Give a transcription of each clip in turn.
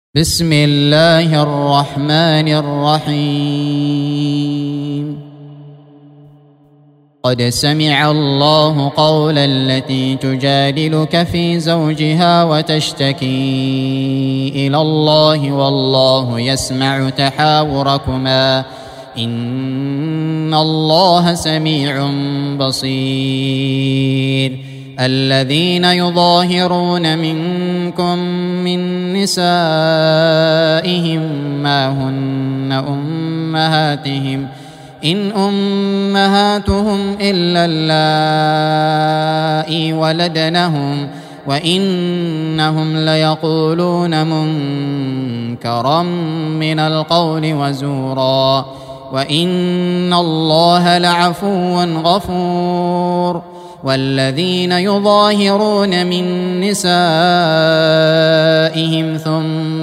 بسم الله الرحمن الرحيم. قد سمع الله قول التي تجادلك في زوجها وتشتكي إلى الله والله يسمع تحاوركما إن الله سميع بصير. الذين يظاهرون منكم من نسائهم ما هن أمهاتهم إن أمهاتهم إلا اللائي ولدنهم وإنهم ليقولون منكرا من القول وزورا وإن الله لعفو غفور. والذين يظاهرون من نسائهم ثم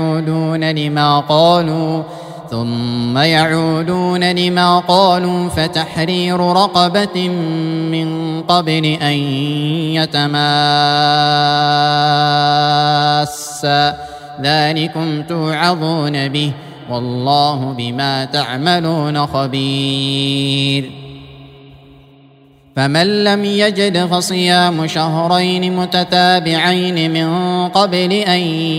يعودون لما قالوا فتحرير رقبة من قبل أن يتماسا ذلكم توعظون به والله بما تعملون خبير. فمن لم يجد فصيام شهرين متتابعين من قبل أن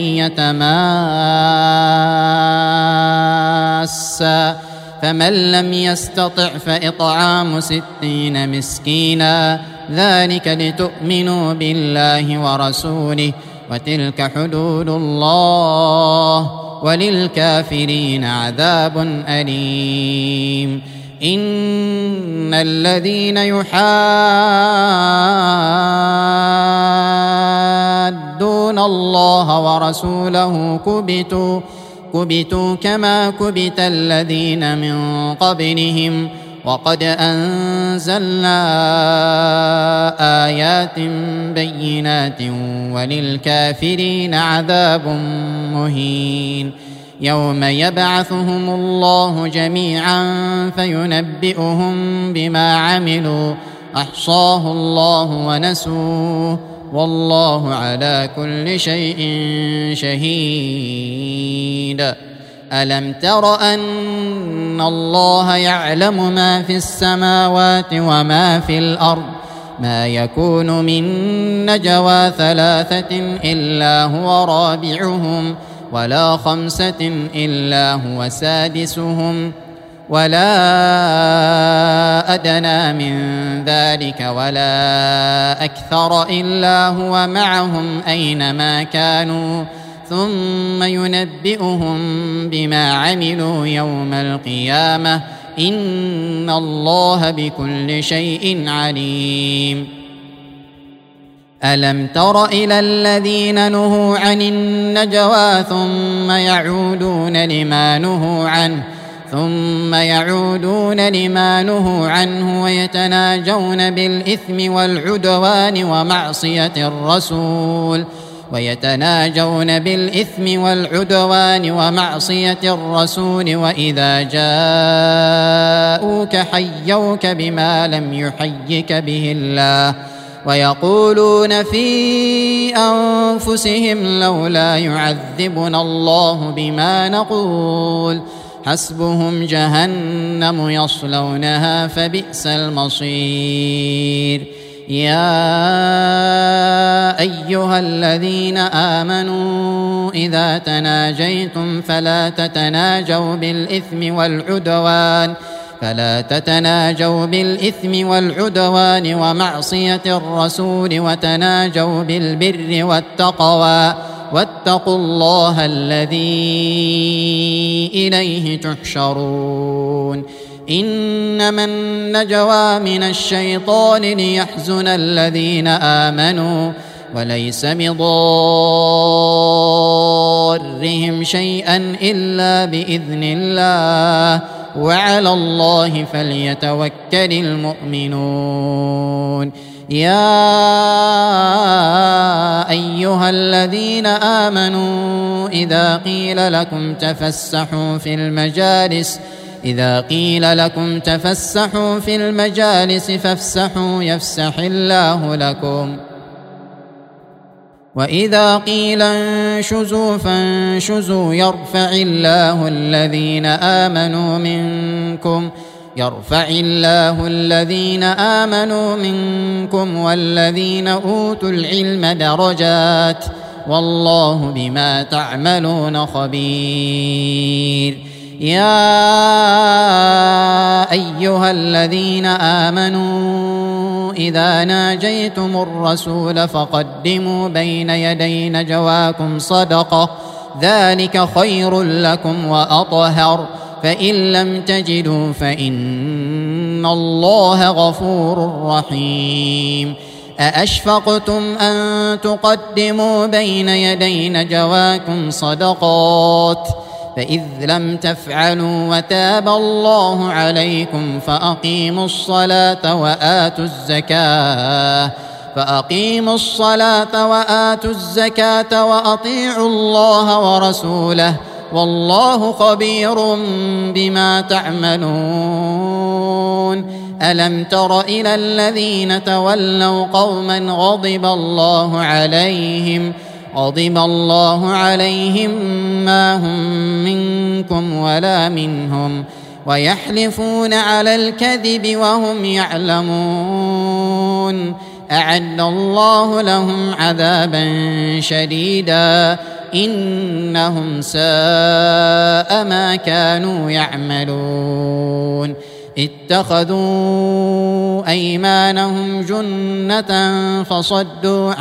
يتماسا فمن لم يستطع فإطعام 60 مسكينا ذلك لتؤمنوا بالله ورسوله وتلك حدود الله وللكافرين عذاب أليم. إن الذين يحادون الله ورسوله كبتوا كما كبت الذين من قبلهم وقد أنزلنا آيات بينات وللكافرين عذاب مهين. يوم يبعثهم الله جميعا فينبئهم بما عملوا أحصاه الله ونسوه والله على كل شيء شهيد. ألم تر أن الله يعلم ما في السماوات وما في الأرض ما يكون من نجوى 3 إلا هو رابعهم ولا 5 إلا هو سادسهم ولا أدنى من ذلك ولا أكثر إلا هو معهم أينما كانوا ثم ينبئهم بما عملوا يوم القيامة إن الله بكل شيء عليم. ألم تر إلى الذين نهوا عن النجوى ثم يعودون لما نهوا عنه ويتناجون بالإثم والعدوان ومعصية الرسول وإذا جاءوك حيوك بما لم يحيك به الله ويقولون في أنفسهم لولا يعذبنا الله بما نقول حسبهم جهنم يصلونها فبئس المصير. يا أيها الذين آمنوا إذا تناجيتم فلا تتناجوا بالإثم والعدوان ومعصية الرسول وتناجوا بالبر والتقوى واتقوا الله الذي إليه تحشرون. إنما النجوى من الشيطان ليحزن الذين آمنوا وليس بضارهم شيئا إلا بإذن الله وعلى الله فليتوكل المؤمنون. يا أيها الذين آمنوا إذا قيل لكم تفسحوا في المجالس فافسحوا يفسح الله لكم وإذا قيل انشزوا فانشزوا يرفع الله الذين آمنوا منكم والذين أوتوا العلم درجات والله بما تعملون خبير. يا أيها الذين آمنوا إذا ناجيتم الرسول فقدموا بين يدي نجواكم صدقة ذلك خير لكم وأطهر فإن لم تجدوا فإن الله غفور رحيم. أأشفقتم أن تقدموا بين يدي نجواكم صدقات فإذ لم تفعلوا وتاب الله عليكم فأقيموا الصلاة وآتوا الزكاة وأطيعوا الله ورسوله والله خبير بما تعملون. ألم تر إلى الذين تولوا قوما غضب الله عليهم ما هم منكم ولا منهم ويحلفون على الكذب وهم يعلمون. أعد الله لهم عذابا شديدا إنهم ساء ما كانوا يعملون. اتخذوا أيمانهم جنة فصدوا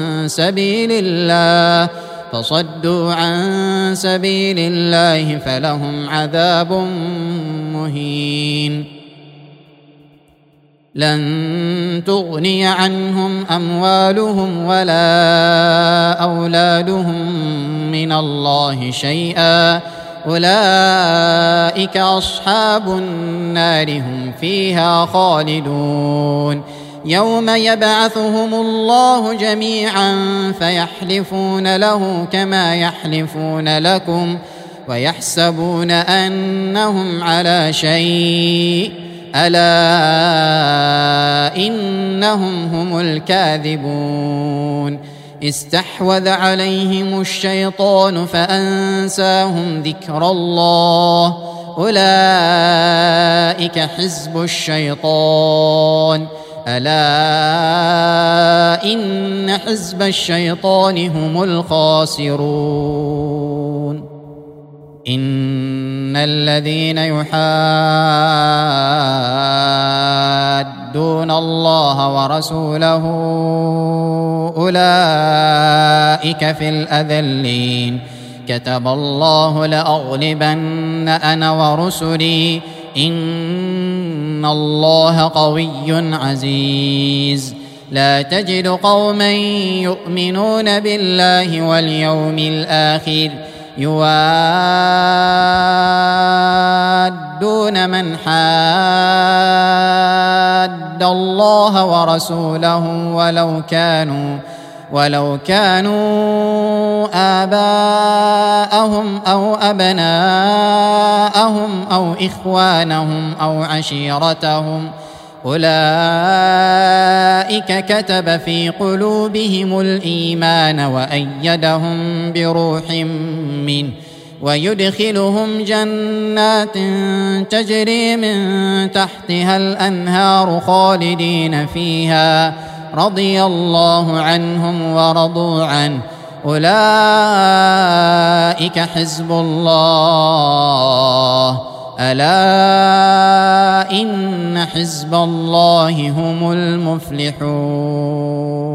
عن سبيل الله فلهم عذاب مهين. لن تغني عنهم أموالهم ولا أولادهم من الله شيئا أولئك أصحاب النار هم فيها خالدون. يوم يبعثهم الله جميعا فيحلفون له كما يحلفون لكم ويحسبون أنهم على شيء ألا إنهم هم الكاذبون. استحوذ عليهم الشيطان فأنساهم ذكر الله أولئك حزب الشيطان ألا إن حزب الشيطان هم الخاسرون. إن الذين يحادون الله ورسوله أولئك في الأذلين. كتب الله لأغلبن أنا ورسلي إن الله قوي عزيز. لا تجد قوما يؤمنون بالله واليوم الآخر يوادون من حاد الله ورسوله ولو كانوا آباءهم أو أبناءهم أو إخوانهم أو عشيرتهم أولئك كتب في قلوبهم الإيمان وأيدهم بروح منه ويدخلهم جنات تجري من تحتها الأنهار خالدين فيها رضي الله عنهم ورضوا عنه أولئك حزب الله ألا إن حزب الله هم المفلحون.